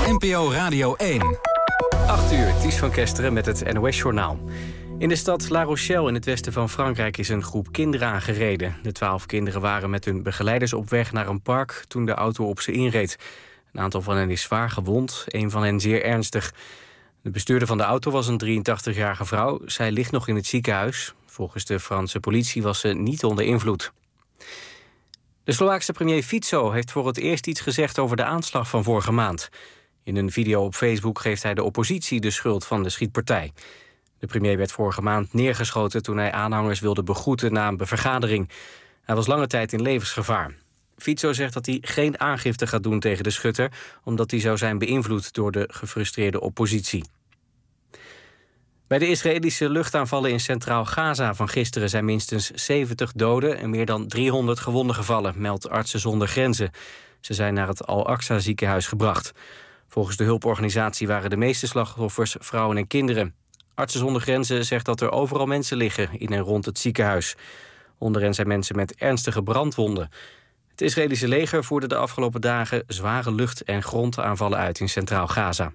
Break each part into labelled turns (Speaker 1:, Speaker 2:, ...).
Speaker 1: NPO Radio 1.
Speaker 2: 8 uur, Ties van Kesteren met het NOS-journaal. In de stad La Rochelle in het westen van Frankrijk is een groep kinderen aangereden. De 12 kinderen waren met hun begeleiders op weg naar een park toen de auto op ze inreed. Een aantal van hen is zwaar gewond, een van hen zeer ernstig. De bestuurder van de auto was een 83-jarige vrouw. Zij ligt nog in het ziekenhuis. Volgens de Franse politie was ze niet onder invloed. De Slovaakse premier Fico heeft voor het eerst iets gezegd over de aanslag van vorige maand. In een video op Facebook geeft hij de oppositie de schuld van de schietpartij. De premier werd vorige maand neergeschoten toen hij aanhangers wilde begroeten na een vergadering. Hij was lange tijd in levensgevaar. Fico zegt dat hij geen aangifte gaat doen tegen de schutter, omdat hij zou zijn beïnvloed door de gefrustreerde oppositie. Bij de Israëlische luchtaanvallen in Centraal Gaza van gisteren zijn minstens 70 doden en meer dan 300 gewonden gevallen, meldt Artsen zonder Grenzen. Ze zijn naar het Al-Aqsa ziekenhuis gebracht. Volgens de hulporganisatie waren de meeste slachtoffers vrouwen en kinderen. Artsen zonder Grenzen zegt dat er overal mensen liggen in en rond het ziekenhuis. Onder hen zijn mensen met ernstige brandwonden. Het Israëlische leger voerde de afgelopen dagen zware lucht- en grondaanvallen uit in Centraal Gaza.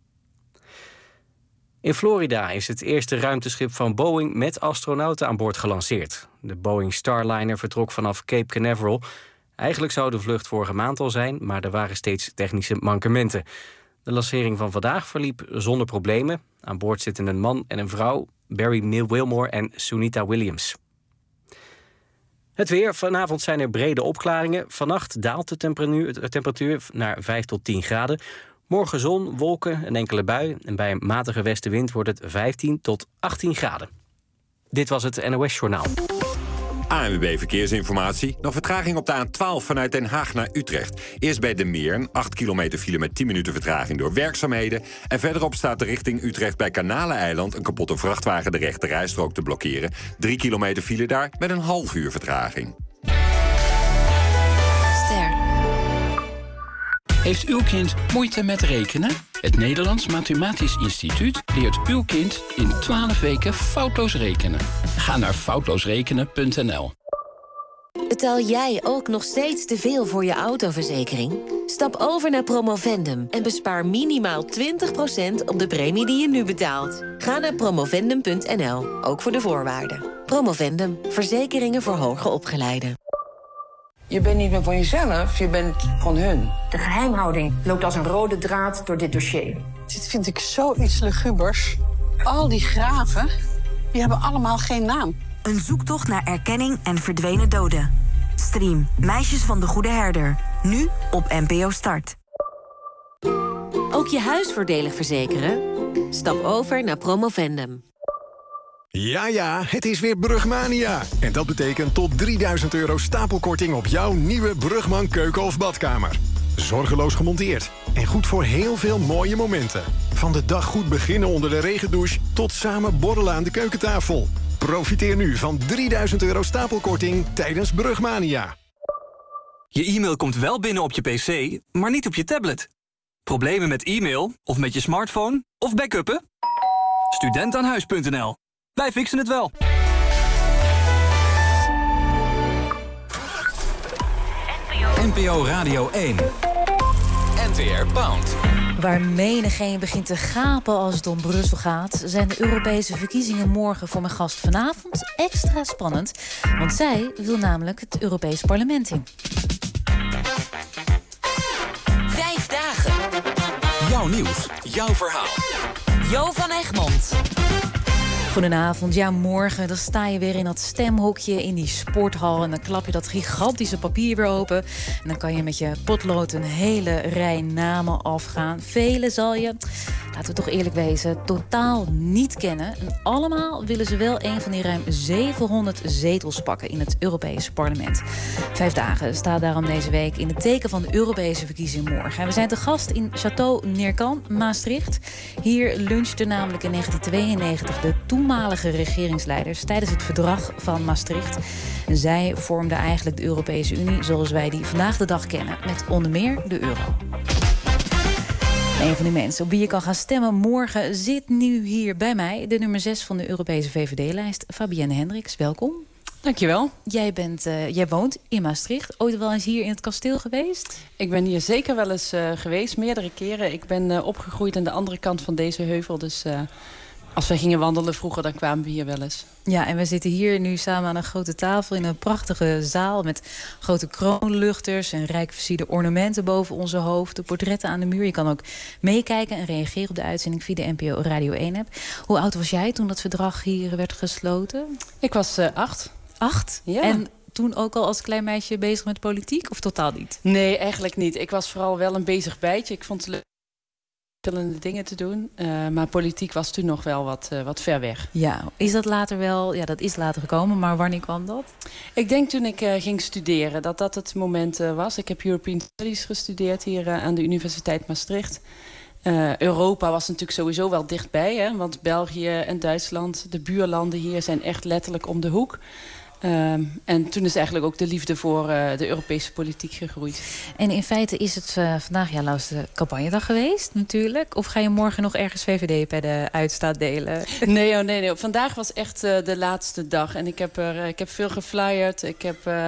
Speaker 2: In Florida is het eerste ruimteschip van Boeing met astronauten aan boord gelanceerd. De Boeing Starliner vertrok vanaf Cape Canaveral. Eigenlijk zou de vlucht vorige maand al zijn, maar er waren steeds technische mankementen. De lancering van vandaag verliep zonder problemen. Aan boord zitten een man en een vrouw, Barry Wilmore en Sunita Williams. Het weer. Vanavond zijn er brede opklaringen. Vannacht daalt de temperatuur naar 5 tot 10 graden. Morgen zon, wolken, een enkele bui. En bij een matige westenwind wordt het 15 tot 18 graden. Dit was het NOS-journaal.
Speaker 3: ANWB Verkeersinformatie. Nog vertraging op de A12 vanuit Den Haag naar Utrecht. Eerst bij De Meern, 8 kilometer file met 10 minuten vertraging door werkzaamheden. En verderop staat de richting Utrecht bij Kanaleneiland een kapotte vrachtwagen de rechte rijstrook te blokkeren. 3 kilometer file daar met een half uur vertraging.
Speaker 4: Heeft uw kind moeite met rekenen? Het Nederlands Mathematisch Instituut leert uw kind in 12 weken foutloos rekenen. Ga naar foutloosrekenen.nl.
Speaker 5: Betaal jij ook nog steeds te veel voor je autoverzekering? Stap over naar Promovendum en bespaar minimaal 20% op de premie die je nu betaalt. Ga naar promovendum.nl, ook voor de voorwaarden. Promovendum, verzekeringen voor hoger opgeleiden.
Speaker 6: Je bent niet meer van jezelf, je bent van hun.
Speaker 7: De geheimhouding loopt als een rode draad door dit dossier.
Speaker 8: Dit vind ik zoiets lugubers. Al die graven, die hebben allemaal geen naam.
Speaker 9: Een zoektocht naar erkenning en verdwenen doden. Stream Meisjes van de Goede Herder. Nu op NPO Start.
Speaker 5: Ook je huis voordelig verzekeren? Stap over naar Promovendum.
Speaker 10: Ja, het is weer Brugmania. En dat betekent tot €3000 stapelkorting op jouw nieuwe Brugman keuken of badkamer. Zorgeloos gemonteerd. En goed voor heel veel mooie momenten. Van de dag goed beginnen onder de regendouche tot samen borrelen aan de keukentafel. Profiteer nu van €3000 stapelkorting tijdens Brugmania.
Speaker 11: Je e-mail komt wel binnen op je pc, maar niet op je tablet. Problemen met e-mail of met je smartphone of backuppen? Studentaanhuis.nl. Wij fixen het wel.
Speaker 1: NPO Radio 1. NTR Pound.
Speaker 12: Waar menigeen begint te gapen als het om Brussel gaat, zijn de Europese verkiezingen morgen voor mijn gast vanavond extra spannend. Want zij wil namelijk het Europees Parlement in.
Speaker 5: 5 dagen.
Speaker 1: Jouw nieuws, jouw verhaal.
Speaker 5: Jo van Egmond.
Speaker 12: Goedenavond. Ja, morgen dan sta je weer in dat stemhokje in die sporthal en dan klap je dat gigantische papier weer open. En dan kan je met je potlood een hele rij namen afgaan. Vele zal je, laten we toch eerlijk wezen, totaal niet kennen. En allemaal willen ze wel een van die ruim 700 zetels pakken in het Europese parlement. 5 dagen staat daarom deze week in het teken van de Europese verkiezingen morgen. En we zijn te gast in Château Neerkan, Maastricht. Hier lunchte namelijk in 1992 de toenmalige regeringsleiders tijdens het verdrag van Maastricht. En zij vormden eigenlijk de Europese Unie zoals wij die vandaag de dag kennen, met onder meer de euro. Een van die mensen op wie je kan gaan stemmen morgen zit nu hier bij mij, de nummer 6 van de Europese VVD-lijst, Fabienne Hendricks. Welkom.
Speaker 13: Dankjewel.
Speaker 12: Jij woont in Maastricht. Ooit wel eens hier in het kasteel geweest?
Speaker 13: Ik ben hier zeker wel eens geweest, meerdere keren. Ik ben opgegroeid aan de andere kant van deze heuvel. Dus als wij gingen wandelen vroeger, dan kwamen we hier wel eens.
Speaker 12: Ja, en we zitten hier nu samen aan een grote tafel in een prachtige zaal met grote kroonluchters en rijk versierde ornamenten boven onze hoofden, portretten aan de muur. Je kan ook meekijken en reageren op de uitzending via de NPO Radio 1-app. Hoe oud was jij toen dat verdrag hier werd gesloten?
Speaker 13: Ik was 8.
Speaker 12: 8?
Speaker 13: Ja.
Speaker 12: En toen ook al als klein meisje bezig met politiek of totaal niet?
Speaker 13: Nee, eigenlijk niet. Ik was vooral wel een bezig bijtje. Ik vond het leuk verschillende dingen te doen. Maar politiek was toen nog wel wat ver weg.
Speaker 12: Ja, is dat later wel? Ja, dat is later gekomen, maar wanneer kwam dat?
Speaker 13: Ik denk toen ik ging studeren, dat het moment was. Ik heb European Studies gestudeerd hier aan de Universiteit Maastricht. Europa was natuurlijk sowieso wel dichtbij, hè? Want België en Duitsland, de buurlanden hier, zijn echt letterlijk om de hoek. En toen is eigenlijk ook de liefde voor de Europese politiek gegroeid.
Speaker 12: En in feite is het vandaag jouw laatste campagnedag geweest, natuurlijk. Of ga je morgen nog ergens VVD bij de uitstaat delen?
Speaker 13: Nee. Vandaag was echt de laatste dag. En ik heb veel geflyerd. Ik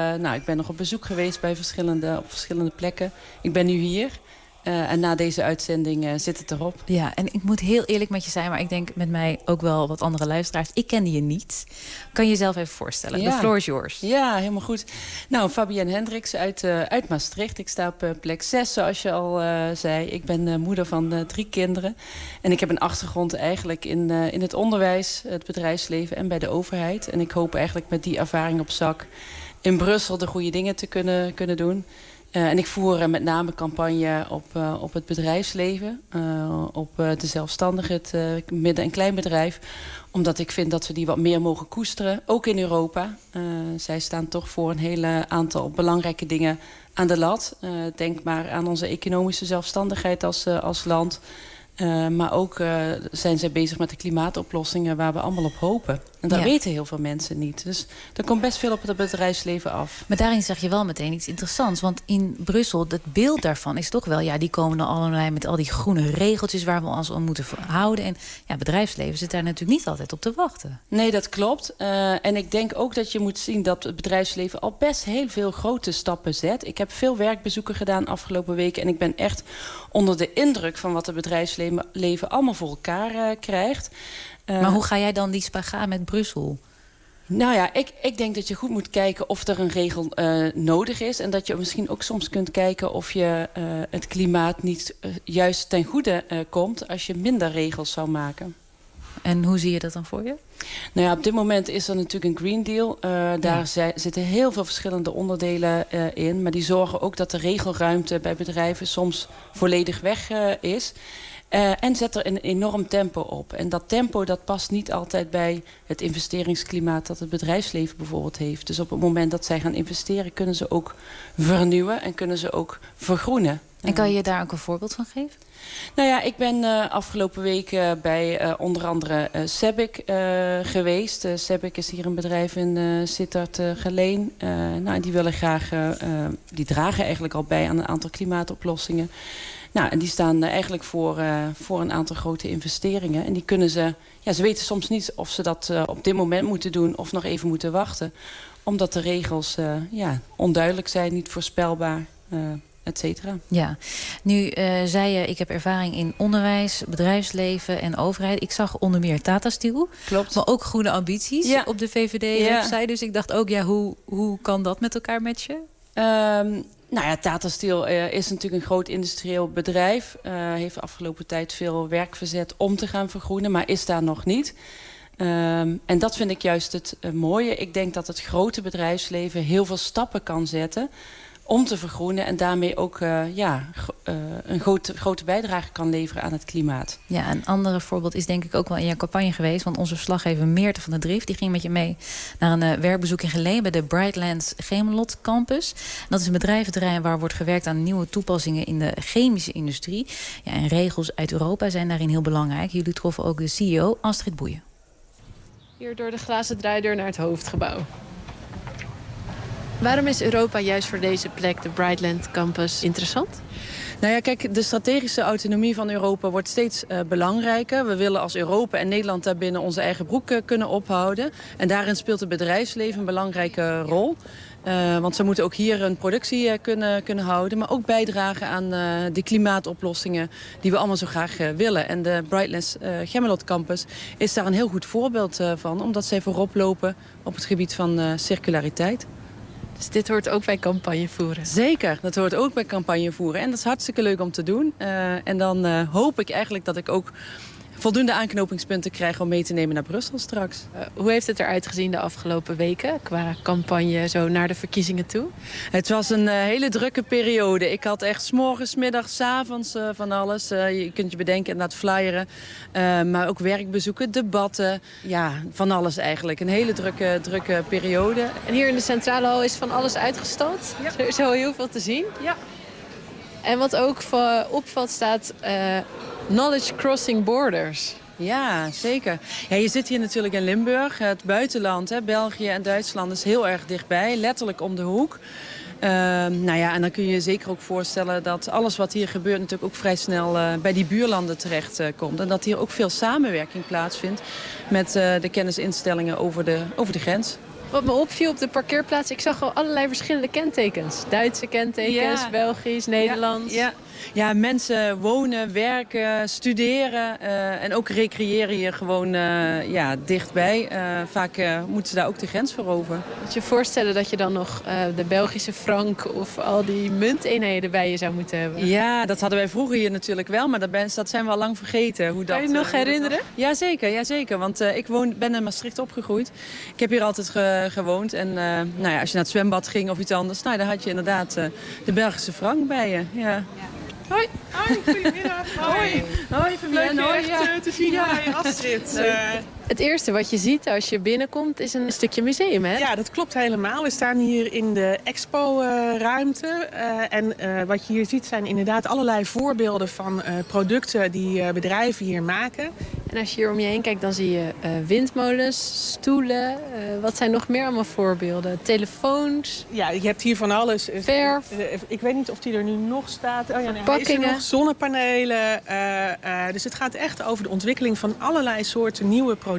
Speaker 13: ben nog op bezoek geweest bij op verschillende plekken. Ik ben nu hier. En na deze uitzending zit het erop.
Speaker 12: Ja, en ik moet heel eerlijk met je zijn, maar ik denk met mij ook wel wat andere luisteraars. Ik kende je niet. Kan je jezelf even voorstellen?
Speaker 13: Ja.
Speaker 12: The floor is yours.
Speaker 13: Ja, helemaal goed. Nou, Fabienne Hendricks uit Maastricht. Ik sta op plek 6, zoals je al zei. Ik ben moeder van 3 kinderen. En ik heb een achtergrond eigenlijk in het onderwijs, het bedrijfsleven en bij de overheid. En ik hoop eigenlijk met die ervaring op zak in Brussel de goede dingen te kunnen doen. En ik voer met name campagne op het bedrijfsleven, op de zelfstandigen, het midden- en kleinbedrijf. Omdat ik vind dat we die wat meer mogen koesteren, ook in Europa. Zij staan toch voor een hele aantal belangrijke dingen aan de lat. Denk maar aan onze economische zelfstandigheid als land. Maar ook zijn zij bezig met de klimaatoplossingen waar we allemaal op hopen. En dat weten heel veel mensen niet. Dus er komt best veel op het bedrijfsleven af.
Speaker 12: Maar daarin zeg je wel meteen iets interessants. Want in Brussel, het beeld daarvan is toch wel, ja, die komen dan allerlei met al die groene regeltjes waar we ons aan moeten houden. En ja, bedrijfsleven zit daar natuurlijk niet altijd op te wachten.
Speaker 13: Nee, dat klopt. En ik denk ook dat je moet zien dat het bedrijfsleven al best heel veel grote stappen zet. Ik heb veel werkbezoeken gedaan afgelopen weken. En ik ben echt onder de indruk van wat het bedrijfsleven allemaal voor elkaar krijgt.
Speaker 12: Maar hoe ga jij dan die spagaat met Brussel?
Speaker 13: Nou ja, ik denk dat je goed moet kijken of er een regel nodig is. En dat je misschien ook soms kunt kijken of je het klimaat niet juist ten goede komt als je minder regels zou maken.
Speaker 12: En hoe zie je dat dan voor je?
Speaker 13: Nou ja, op dit moment is er natuurlijk een Green Deal. Daar zitten heel veel verschillende onderdelen in. Maar die zorgen ook dat de regelruimte bij bedrijven soms volledig weg is. En zet er een enorm tempo op. En dat tempo dat past niet altijd bij het investeringsklimaat dat het bedrijfsleven bijvoorbeeld heeft. Dus op het moment dat zij gaan investeren kunnen ze ook vernieuwen en kunnen ze ook vergroenen.
Speaker 12: En kan je daar ook een voorbeeld van geven?
Speaker 13: Nou ja, ik ben afgelopen week bij onder andere Sebik geweest. Sebik is hier een bedrijf in Sittard-Geleen. Die willen graag, die dragen eigenlijk al bij aan een aantal klimaatoplossingen. Nou, en die staan eigenlijk voor een aantal grote investeringen. En die kunnen ze weten soms niet of ze dat op dit moment moeten doen of nog even moeten wachten. Omdat de regels onduidelijk zijn, niet voorspelbaar, et cetera.
Speaker 12: Ja, nu zei je, ik heb ervaring in onderwijs, bedrijfsleven en overheid. Ik zag onder meer Tata Steel.
Speaker 13: Klopt.
Speaker 12: Maar ook groene ambities op de VVD-website. Dus ik dacht ook, hoe kan dat met elkaar matchen?
Speaker 13: Nou ja, Tata Steel is natuurlijk een groot industrieel bedrijf. Heeft de afgelopen tijd veel werk verzet om te gaan vergroenen, maar is daar nog niet. En dat vind ik juist het mooie. Ik denk dat het grote bedrijfsleven heel veel stappen kan zetten om te vergroenen en daarmee ook een grote bijdrage kan leveren aan het klimaat.
Speaker 12: Ja, een ander voorbeeld is denk ik ook wel in jouw campagne geweest. Want onze verslaggever Meerte van der Drift, die ging met je mee naar een werkbezoek in Geleen bij de Brightlands Gemelot Campus. Dat is een bedrijventerrein waar wordt gewerkt aan nieuwe toepassingen in de chemische industrie. Ja, en regels uit Europa zijn daarin heel belangrijk. Jullie troffen ook de CEO Astrid Boeien.
Speaker 14: Hier door de glazen draaideur naar het hoofdgebouw. Waarom is Europa juist voor deze plek, de Brightland Campus, interessant?
Speaker 13: Nou ja, kijk, de strategische autonomie van Europa wordt steeds belangrijker. We willen als Europa en Nederland daarbinnen onze eigen broek kunnen ophouden. En daarin speelt het bedrijfsleven een belangrijke rol. Want ze moeten ook hier een productie kunnen houden. Maar ook bijdragen aan de klimaatoplossingen die we allemaal zo graag willen. En de Brightlands Gemmelot Campus is daar een heel goed voorbeeld van. Omdat zij voorop lopen op het gebied van circulariteit.
Speaker 14: Dus dit hoort ook bij campagne voeren?
Speaker 13: Zeker, dat hoort ook bij campagne voeren. En dat is hartstikke leuk om te doen. En dan hoop ik eigenlijk dat ik ook voldoende aanknopingspunten krijg om mee te nemen naar Brussel straks.
Speaker 14: Hoe heeft het eruit gezien de afgelopen weken qua campagne zo naar de verkiezingen toe?
Speaker 13: Het was een hele drukke periode. Ik had echt 's morgens, 's middags, 's avonds van alles. Je kunt je bedenken inderdaad flyeren. Maar ook werkbezoeken, debatten. Ja, van alles eigenlijk. Een hele drukke periode.
Speaker 14: En hier in de centrale hal is van alles uitgestald. Ja. Er is al heel veel te zien.
Speaker 13: Ja.
Speaker 14: En wat ook opvalt staat Knowledge Crossing Borders.
Speaker 13: Ja, zeker. Ja, je zit hier natuurlijk in Limburg. Het buitenland, hè, België en Duitsland, is heel erg dichtbij. Letterlijk om de hoek. Nou ja, en dan kun je je zeker ook voorstellen dat alles wat hier gebeurt natuurlijk ook vrij snel bij die buurlanden terecht komt. En dat hier ook veel samenwerking plaatsvindt met de kennisinstellingen over de grens.
Speaker 14: Wat me opviel op de parkeerplaats, ik zag al allerlei verschillende kentekens. Duitse kentekens, ja. Belgisch, Nederlands.
Speaker 13: Ja, ja, mensen wonen, werken, studeren en ook recreëren hier gewoon dichtbij. Vaak moeten ze daar ook de grens voor over.
Speaker 14: Moet je je voorstellen dat je dan nog de Belgische frank of al die munteenheden bij je zou moeten hebben?
Speaker 13: Ja, dat hadden wij vroeger hier natuurlijk wel, maar dat zijn we al lang vergeten. Hoe dat,
Speaker 14: kan je nog herinneren?
Speaker 13: Jazeker, want ik ben in Maastricht opgegroeid. Ik heb hier altijd gewoond en als je naar het zwembad ging of iets anders, dan had je inderdaad de Belgische frank bij je. Ja.
Speaker 15: Hoi. Hoi, goedemiddag. Hoi. Hoi, leuk je echt te zien bij Astrid.
Speaker 14: Het eerste wat je ziet als je binnenkomt is een stukje museum, hè?
Speaker 15: Ja, dat klopt helemaal. We staan hier in de expo-ruimte. En wat je hier ziet zijn inderdaad allerlei voorbeelden van producten die bedrijven hier maken.
Speaker 14: En als je hier om je heen kijkt, dan zie je windmolens, stoelen. Wat zijn nog meer allemaal voorbeelden? Telefoons?
Speaker 15: Ja, je hebt hier van alles.
Speaker 14: Verf?
Speaker 15: Ik weet niet of die er nu nog staat. Oh ja, nee,
Speaker 14: verpakkingen.
Speaker 15: Is er nog zonnepanelen. Dus het gaat echt over de ontwikkeling van allerlei soorten nieuwe producten.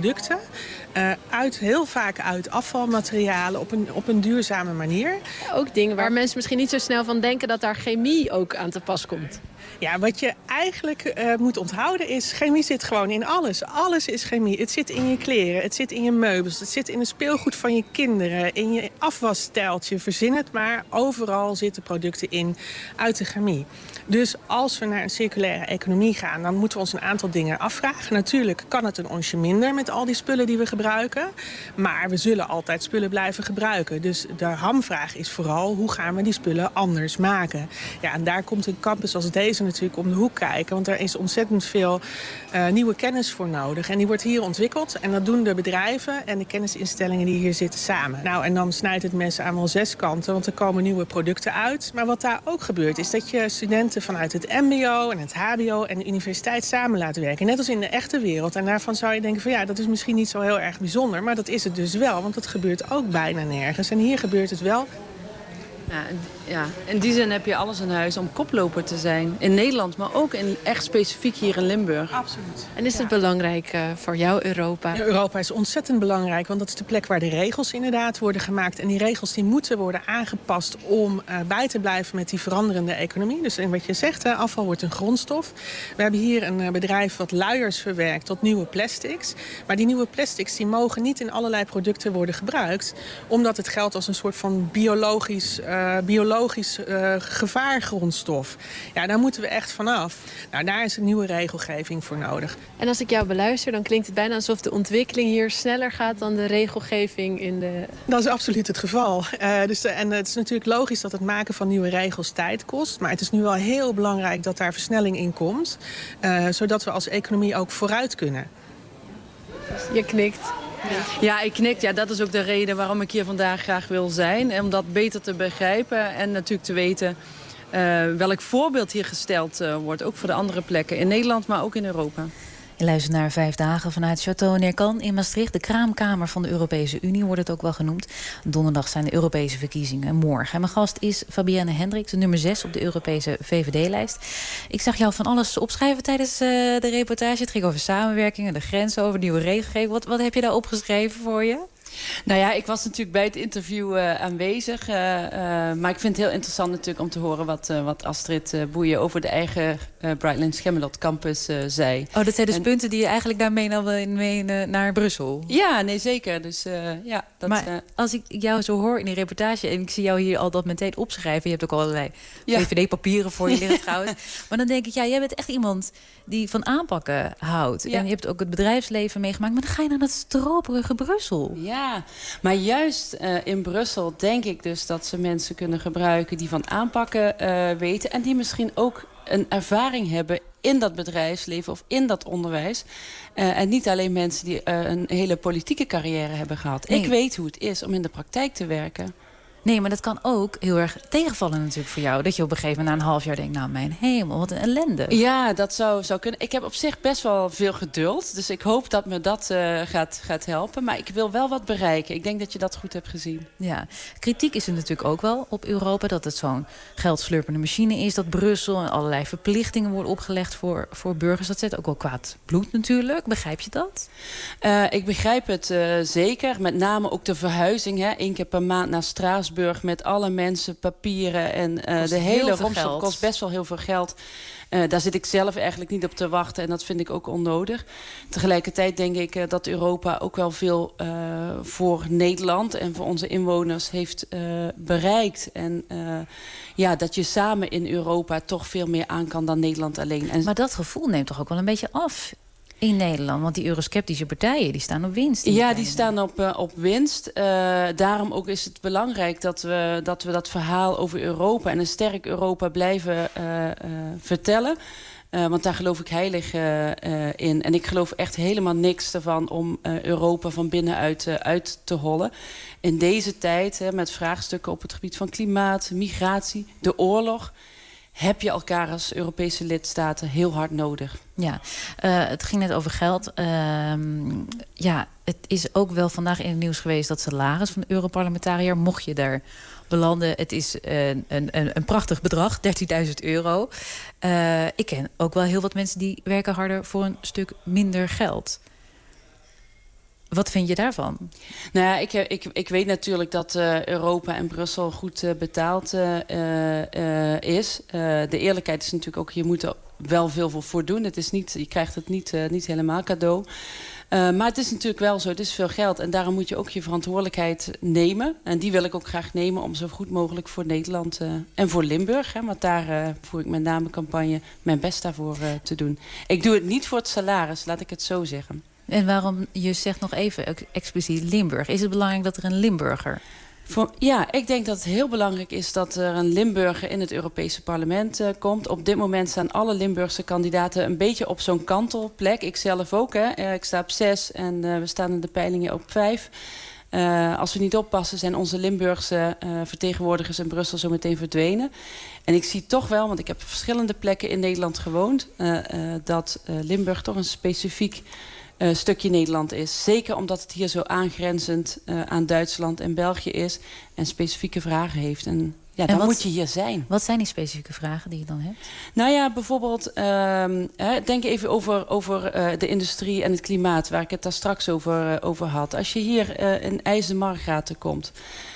Speaker 15: Heel vaak uit afvalmaterialen op een duurzame manier.
Speaker 14: Ook dingen waar mensen misschien niet zo snel van denken dat daar chemie ook aan te pas komt.
Speaker 15: Ja, wat je eigenlijk moet onthouden is, chemie zit gewoon in alles. Alles is chemie. Het zit in je kleren, het zit in je meubels, het zit in het speelgoed van je kinderen, in je afwasstijltje. Verzin het maar, overal zitten producten in uit de chemie. Dus als we naar een circulaire economie gaan, dan moeten we ons een aantal dingen afvragen. Natuurlijk kan het een onsje minder met al die spullen die we gebruiken. Maar we zullen altijd spullen blijven gebruiken. Dus de hamvraag is vooral, hoe gaan we die spullen anders maken? Ja, en daar komt een campus als deze natuurlijk om de hoek kijken. Want er is ontzettend veel nieuwe kennis voor nodig. En die wordt hier ontwikkeld. En dat doen de bedrijven en de kennisinstellingen die hier zitten samen. Nou, en dan snijdt het mes aan wel 6 kanten, want er komen nieuwe producten uit. Maar wat daar ook gebeurt, is dat je studenten vanuit het mbo en het hbo en de universiteit samen laat werken. Net als in de echte wereld. En daarvan zou je denken van ja, dat is misschien niet zo heel erg bijzonder. Maar dat is het dus wel, want dat gebeurt ook bijna nergens. En hier gebeurt het wel.
Speaker 13: Ja, in die zin heb je alles in huis om koploper te zijn. In Nederland, maar ook echt specifiek hier in Limburg.
Speaker 15: Absoluut.
Speaker 14: En is het belangrijk voor jou, Europa?
Speaker 15: Ja, Europa is ontzettend belangrijk, want dat is de plek waar de regels inderdaad worden gemaakt. En die regels die moeten worden aangepast om bij te blijven met die veranderende economie. Dus in wat je zegt, afval wordt een grondstof. We hebben hier een bedrijf wat luiers verwerkt tot nieuwe plastics. Maar die nieuwe plastics die mogen niet in allerlei producten worden gebruikt, omdat het geldt als een soort van biologisch gevaargrondstof. Ja, daar moeten we echt vanaf. Nou, daar is een nieuwe regelgeving voor nodig.
Speaker 14: En als ik jou beluister, dan klinkt het bijna alsof de ontwikkeling hier sneller gaat dan de regelgeving in de...
Speaker 15: Dat is absoluut het geval. En het is natuurlijk logisch dat het maken van nieuwe regels tijd kost. Maar het is nu wel heel belangrijk dat daar versnelling in komt. Zodat we als economie ook vooruit kunnen.
Speaker 14: Je knikt.
Speaker 13: Ja, ik knik. Ja, dat is ook de reden waarom ik hier vandaag graag wil zijn. Om dat beter te begrijpen en natuurlijk te weten welk voorbeeld hier gesteld wordt. Ook voor de andere plekken in Nederland, maar ook in Europa.
Speaker 12: Je luistert naar 5 dagen vanuit Château Neerkan in Maastricht. De kraamkamer van de Europese Unie wordt het ook wel genoemd. Donderdag zijn de Europese verkiezingen morgen. En mijn gast is Fabienne Hendricks, de nummer 6 op de Europese VVD-lijst. Ik zag jou van alles opschrijven tijdens de reportage. Het ging over samenwerkingen, de grenzen, over nieuwe regelgeving. Wat heb je daar opgeschreven voor je?
Speaker 13: Nou ja, ik was natuurlijk bij het interview aanwezig. Maar ik vind het heel interessant natuurlijk om te horen wat Astrid Boeien over de eigen Brightlands Gemmelot campus zei.
Speaker 12: Oh, dat zijn dus punten die je eigenlijk daarmee mee naar Brussel?
Speaker 13: Ja, nee, zeker. Dus,
Speaker 12: maar als ik jou zo hoor in die reportage en ik zie jou hier al dat meteen opschrijven. Je hebt ook allerlei VVD-papieren voor je liggen trouwens. Maar dan denk ik, jij bent echt iemand die van aanpakken houdt. Ja. En je hebt ook het bedrijfsleven meegemaakt. Maar dan ga je naar dat stroperige Brussel.
Speaker 13: Ja, maar juist in Brussel denk ik dus dat ze mensen kunnen gebruiken die van aanpakken weten. En die misschien ook een ervaring hebben in dat bedrijfsleven of in dat onderwijs. En niet alleen mensen die een hele politieke carrière hebben gehad. Nee. Ik weet hoe het is om in de praktijk te werken.
Speaker 12: Nee, maar dat kan ook heel erg tegenvallen natuurlijk voor jou. Dat je op een gegeven moment na een half jaar denkt, nou mijn hemel, wat een ellende.
Speaker 13: Ja, dat zou kunnen. Ik heb op zich best wel veel geduld. Dus ik hoop dat me dat gaat helpen. Maar ik wil wel wat bereiken. Ik denk dat je dat goed hebt gezien.
Speaker 12: Ja, kritiek is er natuurlijk ook wel op Europa. Dat het zo'n geldslurpende machine is. Dat Brussel en allerlei verplichtingen worden opgelegd voor burgers. Dat zet ook wel kwaad bloed natuurlijk. Begrijp je dat?
Speaker 13: Ik begrijp het zeker. Met name ook de verhuizing. 1 keer per maand naar Straatsburg. Met alle mensen, papieren en de hele romslomp kost best wel heel veel geld. Daar zit ik zelf eigenlijk niet op te wachten en dat vind ik ook onnodig. Tegelijkertijd denk ik dat Europa ook wel veel voor Nederland en voor onze inwoners heeft bereikt. En dat je samen in Europa toch veel meer aan kan dan Nederland alleen.
Speaker 12: Maar dat gevoel neemt toch ook wel een beetje af in Nederland? Want die eurosceptische partijen, die staan op winst.
Speaker 13: Die staan op winst. Daarom ook is het belangrijk dat we dat verhaal over Europa en een sterk Europa blijven vertellen. Want daar geloof ik heilig in. En ik geloof echt helemaal niks ervan om Europa van binnenuit uit te hollen. In deze tijd, met vraagstukken op het gebied van klimaat, migratie, de oorlog, heb je elkaar als Europese lidstaten heel hard nodig.
Speaker 12: Ja, het ging net over geld. Het is ook wel vandaag in het nieuws geweest dat salaris van de Europarlementariër, mocht je daar belanden, het is een prachtig bedrag, €13.000. Ik ken ook wel heel wat mensen die werken harder voor een stuk minder geld. Wat vind je daarvan?
Speaker 13: Nou ja, ik weet natuurlijk dat Europa en Brussel goed betaald is. De eerlijkheid is natuurlijk ook, je moet er wel veel voor doen. Je krijgt het niet helemaal cadeau. Maar het is natuurlijk wel zo, het is veel geld. En daarom moet je ook je verantwoordelijkheid nemen. En die wil ik ook graag nemen om zo goed mogelijk voor Nederland en voor Limburg. Want daar voer ik met name campagne mijn best daarvoor te doen. Ik doe het niet voor het salaris, laat ik het zo zeggen.
Speaker 12: En waarom, je zegt nog even expliciet Limburg. Is het belangrijk dat er een Limburger...
Speaker 13: Ik denk dat het heel belangrijk is dat er een Limburger in het Europese parlement komt. Op dit moment staan alle Limburgse kandidaten een beetje op zo'n kantelplek. Ik zelf ook. Ik sta op 6 en we staan in de peilingen op 5. Als we niet oppassen zijn onze Limburgse vertegenwoordigers in Brussel zo meteen verdwenen. En ik zie toch wel, want ik heb op verschillende plekken in Nederland gewoond, dat Limburg toch een specifiek stukje Nederland is. Zeker omdat het hier zo aangrenzend aan Duitsland en België is en specifieke vragen heeft. En dan moet je hier zijn.
Speaker 12: Wat zijn die specifieke vragen die je dan hebt?
Speaker 13: Nou ja, bijvoorbeeld, denk even over de industrie en het klimaat, waar ik het daar straks over had. Als je hier in IJsselmargaten komt,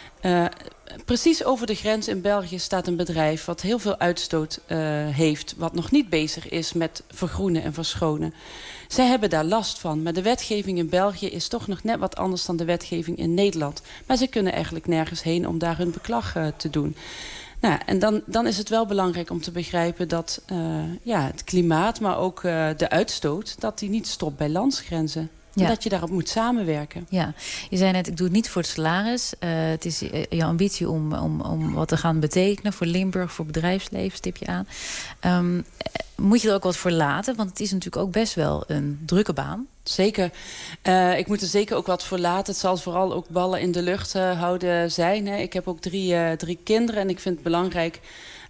Speaker 13: precies over de grens in België staat een bedrijf wat heel veel uitstoot heeft, wat nog niet bezig is met vergroenen en verschonen. Zij hebben daar last van, maar de wetgeving in België is toch nog net wat anders dan de wetgeving in Nederland. Maar ze kunnen eigenlijk nergens heen om daar hun beklag te doen. Nou, en dan is het wel belangrijk om te begrijpen dat het klimaat, maar ook de uitstoot, dat die niet stopt bij landsgrenzen. Ja. Dat je daarop moet samenwerken.
Speaker 12: Ja, je zei net, ik doe het niet voor het salaris. Het is je ambitie om wat te gaan betekenen voor Limburg, voor bedrijfsleven, stip je aan. Moet je er ook wat voor laten? Want het is natuurlijk ook best wel een drukke baan.
Speaker 13: Zeker. Ik moet er zeker ook wat voor laten. Het zal vooral ook ballen in de lucht houden zijn. Ik heb ook drie kinderen en ik vind het belangrijk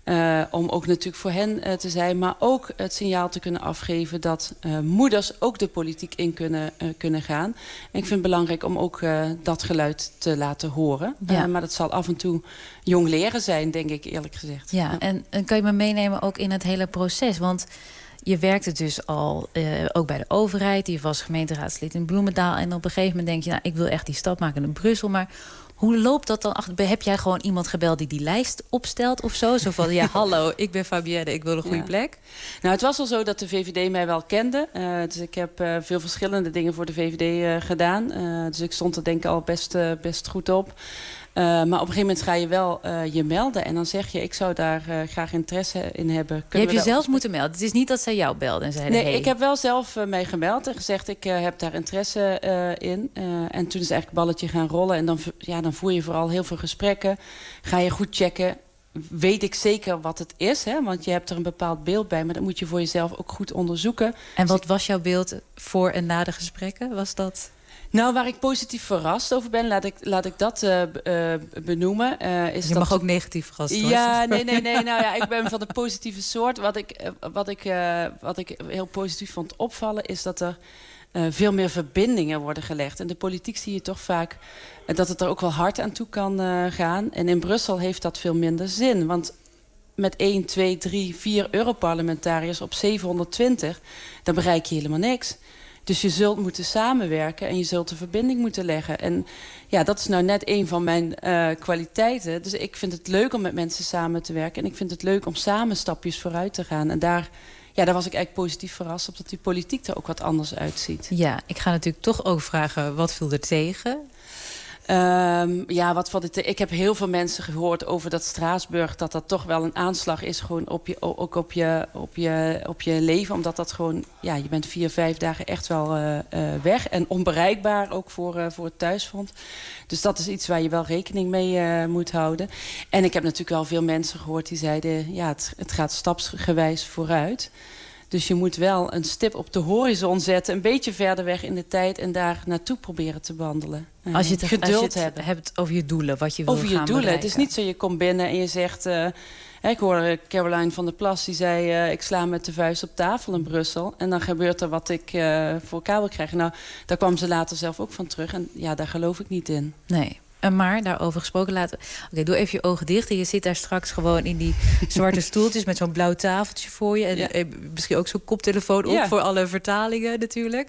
Speaker 13: Om ook natuurlijk voor hen te zijn. Maar ook het signaal te kunnen afgeven dat moeders ook de politiek in kunnen gaan. En ik vind het belangrijk om ook dat geluid te laten horen.
Speaker 12: Ja.
Speaker 13: Maar dat zal af en toe jong leren zijn, denk ik eerlijk gezegd.
Speaker 12: Ja, en kan je me meenemen ook in het hele proces? Want je werkte dus al ook bij de overheid. Je was gemeenteraadslid in Bloemendaal. En op een gegeven moment denk je, nou, ik wil echt die stap maken naar Brussel. Maar hoe loopt dat dan? Heb jij gewoon iemand gebeld die lijst opstelt of zo? Zo van, ja, hallo, ik ben Fabienne, ik wil een goede plek.
Speaker 13: Nou, het was al zo dat de VVD mij wel kende. Dus ik heb veel verschillende dingen voor de VVD gedaan. Dus ik stond er denk ik al best goed op. Maar op een gegeven moment ga je wel je melden. En dan zeg je, ik zou daar graag interesse in hebben.
Speaker 12: Je hebt je zelfs moeten melden. Het is niet dat zij jou belden en zeiden...
Speaker 13: Nee,
Speaker 12: hey.
Speaker 13: Ik heb wel zelf mij gemeld en gezegd, ik heb daar interesse in. En toen is eigenlijk het balletje gaan rollen. En dan voer je vooral heel veel gesprekken. Ga je goed checken. Weet ik zeker wat het is, hè? Want je hebt er een bepaald beeld bij. Maar dat moet je voor jezelf ook goed onderzoeken.
Speaker 12: En wat was jouw beeld voor en na de gesprekken? Was dat...
Speaker 13: Nou, waar ik positief verrast over ben, laat ik dat benoemen.
Speaker 12: Je mag ook negatief verrast worden.
Speaker 13: Ja, nee. Nou ja, ik ben van de positieve soort. Wat ik heel positief vond opvallen, is dat er veel meer verbindingen worden gelegd. En de politiek zie je toch vaak dat het er ook wel hard aan toe kan gaan. En in Brussel heeft dat veel minder zin. Want met 1, 2, 3, 4 Europarlementariërs op 720, dan bereik je helemaal niks. Dus je zult moeten samenwerken en je zult de verbinding moeten leggen. En ja, dat is nou net een van mijn kwaliteiten. Dus ik vind het leuk om met mensen samen te werken. En ik vind het leuk om samen stapjes vooruit te gaan. En daar was ik eigenlijk positief verrast op dat die politiek er ook wat anders uitziet.
Speaker 12: Ja, ik ga natuurlijk toch ook vragen, wat viel er tegen?
Speaker 13: Ik heb heel veel mensen gehoord over dat Straatsburg, dat toch wel een aanslag is gewoon op je leven. Omdat dat gewoon, je bent 4-5 dagen echt wel weg. En onbereikbaar ook voor het thuisfront. Dus dat is iets waar je wel rekening mee moet houden. En ik heb natuurlijk wel veel mensen gehoord die zeiden, het gaat stapsgewijs vooruit. Dus je moet wel een stip op de horizon zetten, een beetje verder weg in de tijd en daar naartoe proberen te wandelen.
Speaker 12: Als je het hebt over je doelen, wat je wil gaan bereiken. Over je doelen.
Speaker 13: Het is niet zo, je komt binnen en je zegt... ik hoorde Caroline van der Plas, die zei... ik sla met de vuist op tafel in Brussel. En dan gebeurt er wat ik voor elkaar wil krijgen. Nou, daar kwam ze later zelf ook van terug. En ja, daar geloof ik niet in.
Speaker 12: Nee. Maar daarover gesproken laten. Oké, doe even je ogen dicht. En je zit daar straks gewoon in die zwarte stoeltjes met zo'n blauw tafeltje voor je. En misschien ook zo'n koptelefoon op voor alle vertalingen natuurlijk.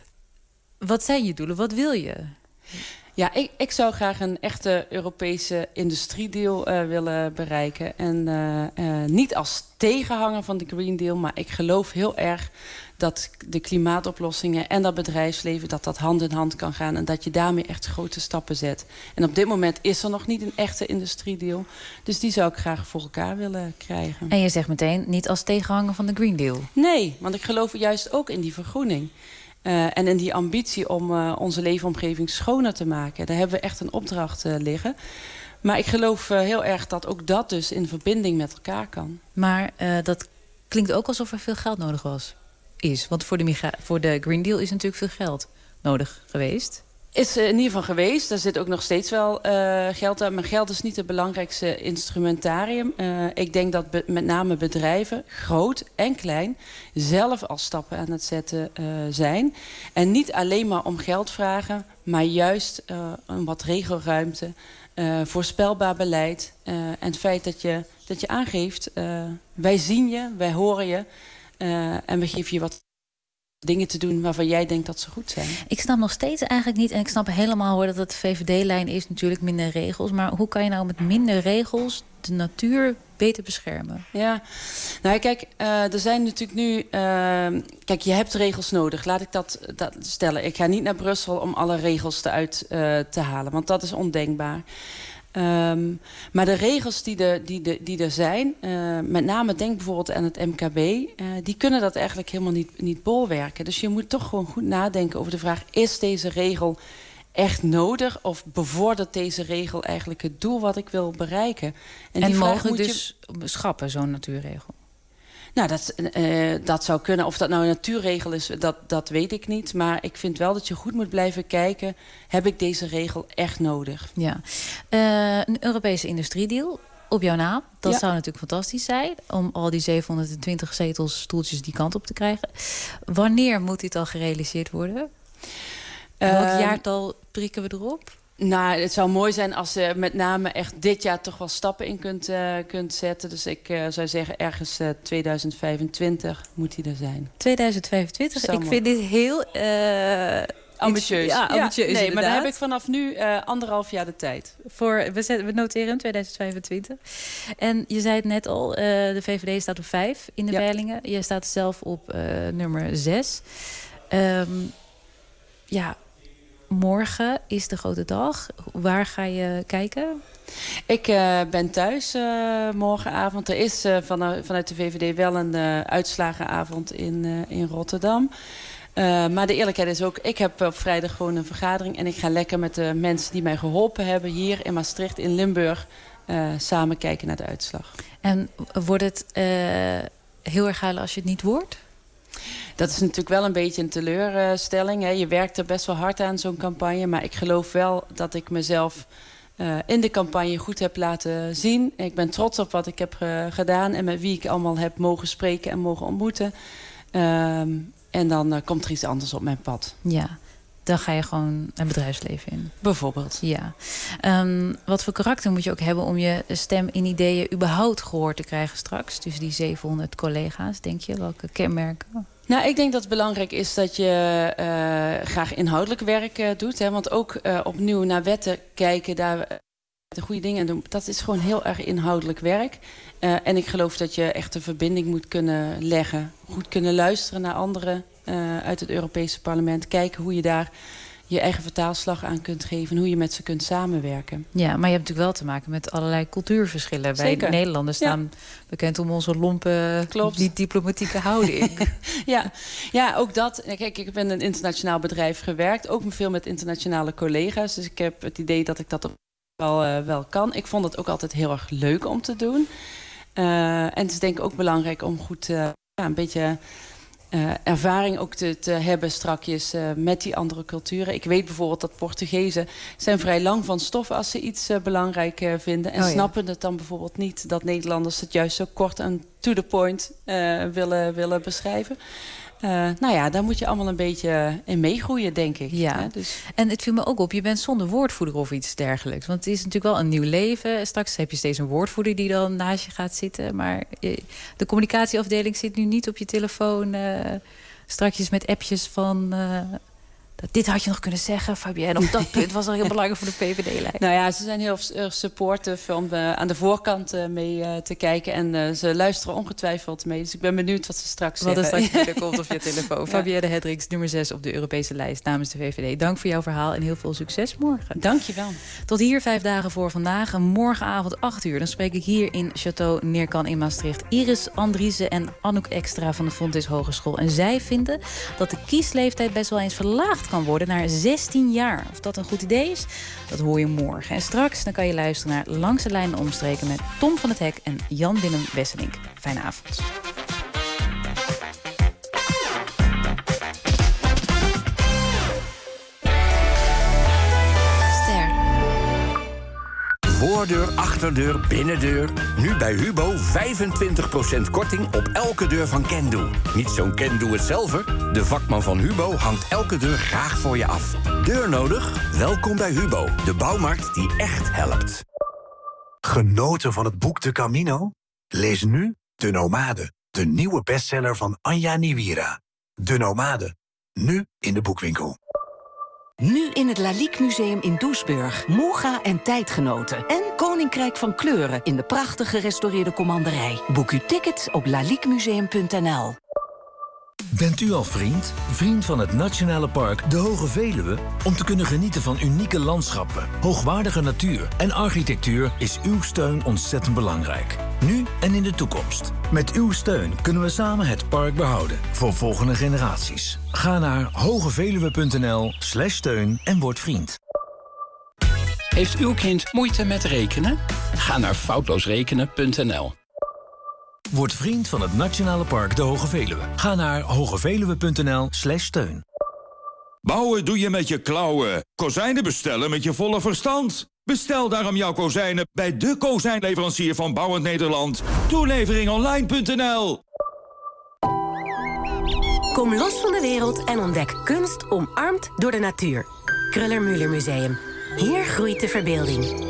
Speaker 12: Wat zijn je doelen? Wat wil je?
Speaker 13: Ja, ik zou graag een echte Europese industriedeal willen bereiken. En niet als tegenhanger van de Green Deal, maar ik geloof heel erg dat de klimaatoplossingen en dat bedrijfsleven, dat hand in hand kan gaan. En dat je daarmee echt grote stappen zet. En op dit moment is er nog niet een echte industriedeal. Dus die zou ik graag voor elkaar willen krijgen.
Speaker 12: En je zegt meteen niet als tegenhanger van de Green Deal.
Speaker 13: Nee, want ik geloof juist ook in die vergroening. En in die ambitie om onze leefomgeving schoner te maken. Daar hebben we echt een opdracht liggen. Maar ik geloof heel erg dat ook dat dus in verbinding met elkaar kan.
Speaker 12: Maar dat klinkt ook alsof er veel geld nodig is. Want voor de Green Deal is natuurlijk veel geld nodig geweest.
Speaker 13: Is in ieder geval geweest. Daar zit ook nog steeds wel geld aan. Maar geld is niet het belangrijkste instrumentarium. Ik denk dat met name bedrijven, groot en klein, zelf al stappen aan het zetten zijn. En niet alleen maar om geld vragen, maar juist om wat regelruimte, voorspelbaar beleid. En het feit dat je aangeeft, wij zien je, wij horen je. En we geven je wat dingen te doen waarvan jij denkt dat ze goed zijn.
Speaker 12: Ik snap nog steeds eigenlijk niet, en ik snap helemaal hoor dat het de VVD-lijn is, natuurlijk minder regels. Maar hoe kan je nou met minder regels de natuur beter beschermen? Ja,
Speaker 13: nou kijk, er zijn natuurlijk nu... kijk, je hebt regels nodig. Laat ik dat stellen. Ik ga niet naar Brussel om alle regels eruit te halen, want dat is ondenkbaar. Maar de regels die er zijn, met name denk bijvoorbeeld aan het MKB, die kunnen dat eigenlijk helemaal niet bolwerken. Dus je moet toch gewoon goed nadenken over de vraag, is deze regel echt nodig of bevordert deze regel eigenlijk het doel wat ik wil bereiken?
Speaker 12: En mogen dus schrappen, zo'n natuurregel?
Speaker 13: Nou, dat zou kunnen. Of dat nou een natuurregel is, dat weet ik niet. Maar ik vind wel dat je goed moet blijven kijken, heb ik deze regel echt nodig?
Speaker 12: Ja. Een Europese industriedeal. op jouw naam. Dat zou natuurlijk fantastisch zijn. Om al die 720 zetels, stoeltjes die kant op te krijgen. Wanneer moet dit al gerealiseerd worden? Welk jaartal prikken we erop?
Speaker 13: Nou, het zou mooi zijn als je met name echt dit jaar toch wel stappen in kunt zetten. Dus ik zou zeggen ergens 2025 moet hij er zijn.
Speaker 12: 2025? Ik vind dit heel...
Speaker 13: ambitieus.
Speaker 12: Ja, ambitieus
Speaker 13: nee, maar dan heb ik vanaf nu 1,5 jaar de tijd.
Speaker 12: We noteren 2025. En je zei het net al, de VVD staat op 5 in de peilingen. Je staat zelf op nummer 6. Morgen is de grote dag. Waar ga je kijken?
Speaker 13: Ik ben thuis morgenavond. Er is vanuit de VVD wel een uitslagenavond in Rotterdam. Maar de eerlijkheid is ook, ik heb op vrijdag gewoon een vergadering. En ik ga lekker met de mensen die mij geholpen hebben hier in Maastricht, in Limburg, samen kijken naar de uitslag.
Speaker 12: En wordt het heel erg huilen als je het niet wordt?
Speaker 13: Dat is natuurlijk wel een beetje een teleurstelling. Hè. Je werkt er best wel hard aan, zo'n campagne. Maar ik geloof wel dat ik mezelf in de campagne goed heb laten zien. Ik ben trots op wat ik heb gedaan en met wie ik allemaal heb mogen spreken en mogen ontmoeten. En dan komt er iets anders op mijn pad.
Speaker 12: Ja, dan ga je gewoon een bedrijfsleven in.
Speaker 13: Bijvoorbeeld.
Speaker 12: Ja. Wat voor karakter moet je ook hebben om je stem en ideeën überhaupt gehoord te krijgen straks? Tussen die 700 collega's, denk je? Welke kenmerken?
Speaker 13: Nou, ik denk dat het belangrijk is dat je graag inhoudelijk werk doet. Hè? Want ook opnieuw naar wetten kijken, daar de goede dingen doen. Dat is gewoon heel erg inhoudelijk werk. En ik geloof dat je echt een verbinding moet kunnen leggen. Goed kunnen luisteren naar anderen uit het Europese parlement. Kijken hoe je daar je eigen vertaalslag aan kunt geven. En hoe je met ze kunt samenwerken.
Speaker 12: Ja, maar je hebt natuurlijk wel te maken met allerlei cultuurverschillen.
Speaker 13: Zeker.
Speaker 12: Wij Nederlanders staan bekend om onze lompe, niet diplomatieke houding.
Speaker 13: Ja, ook dat. Kijk, ik heb in een internationaal bedrijf gewerkt. Ook veel met internationale collega's. Dus ik heb het idee dat ik dat wel kan. Ik vond het ook altijd heel erg leuk om te doen. En het is denk ik ook belangrijk om goed een beetje ervaring ook te hebben strakjes met die andere culturen. Ik weet bijvoorbeeld dat Portugezen zijn vrij lang van stof als ze iets belangrijk vinden. En snappen het dan bijvoorbeeld niet dat Nederlanders het juist zo kort en to the point willen beschrijven. Nou ja, daar moet je allemaal een beetje in meegroeien, denk ik.
Speaker 12: Ja,
Speaker 13: dus.
Speaker 12: En het viel me ook op, je bent zonder woordvoerder of iets dergelijks. Want het is natuurlijk wel een nieuw leven. Straks heb je steeds een woordvoerder die dan naast je gaat zitten. Maar de communicatieafdeling zit nu niet op je telefoon. Strakjes met appjes van... dit had je nog kunnen zeggen, Fabienne. Op dat punt was al heel belangrijk voor de VVD-lijn.
Speaker 13: Nou ja, ze zijn heel supportive om aan de voorkant mee te kijken. En ze luisteren ongetwijfeld mee. Dus ik ben benieuwd wat ze straks zeggen.
Speaker 12: Wat er straks weer komt op je telefoon. Fabienne Hendricks, nummer 6 op de Europese lijst namens de VVD. Dank voor jouw verhaal en heel veel succes morgen.
Speaker 13: Dank je wel.
Speaker 12: Tot hier 5 dagen voor vandaag. Morgenavond 8 uur. Dan spreek ik hier in Château Neerkan in Maastricht Iris Andriessen en Anouk Extra van de Fontys Hogeschool. En zij vinden dat de kiesleeftijd best wel eens verlaagd kan worden naar 16 jaar. Of dat een goed idee is, dat hoor je morgen. En straks dan kan je luisteren naar Langs de Lijn Omstreken met Tom van het Hek en Jan-Willem Wesselink. Fijne avond.
Speaker 16: Voordeur, achterdeur, binnendeur. Nu bij Hubo 25% korting op elke deur van Kendoe. Niet zo'n Kendoe-het-zelver. De vakman van Hubo hangt elke deur graag voor je af. Deur nodig? Welkom bij Hubo, de bouwmarkt die echt helpt.
Speaker 17: Genoten van het boek De Camino? Lees nu De Nomade, de nieuwe bestseller van Anja Niwira. De Nomade, nu in de boekwinkel.
Speaker 18: Nu in het Lalique Museum in Doesburg. Moga en tijdgenoten. En Koninkrijk van Kleuren in de prachtig gerestaureerde commanderij. Boek uw ticket op laliquemuseum.nl.
Speaker 19: Bent u al vriend? Vriend van het Nationale Park De Hoge Veluwe? Om te kunnen genieten van unieke landschappen, hoogwaardige natuur en architectuur is uw steun ontzettend belangrijk. Nu en in de toekomst. Met uw steun kunnen we samen het park behouden voor volgende generaties. Ga naar hogeveluwe.nl/steun en word vriend.
Speaker 4: Heeft uw kind moeite met rekenen? Ga naar foutloosrekenen.nl.
Speaker 19: Word vriend van het Nationale Park De Hoge Veluwe. Ga naar hogeveluwe.nl/steun.
Speaker 20: Bouwen doe je met je klauwen. Kozijnen bestellen met je volle verstand. Bestel daarom jouw kozijnen bij de kozijnleverancier van Bouwend Nederland. Toeleveringonline.nl.
Speaker 21: Kom los van de wereld en ontdek kunst omarmd door de natuur. Kruller-Müller Museum. Hier groeit de verbeelding.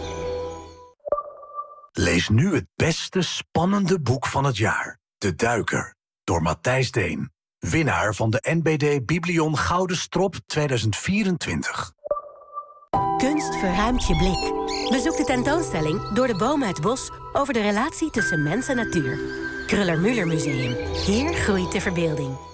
Speaker 17: Lees nu het beste spannende boek van het jaar. De Duiker. Door Matthijs Deen. Winnaar van de NBD Biblion Gouden Strop 2024.
Speaker 21: Kunst verruimt je blik. Bezoek de tentoonstelling Door de bomen het bos over de relatie tussen mens en natuur. Kruller-Müller Museum. Hier groeit de verbeelding.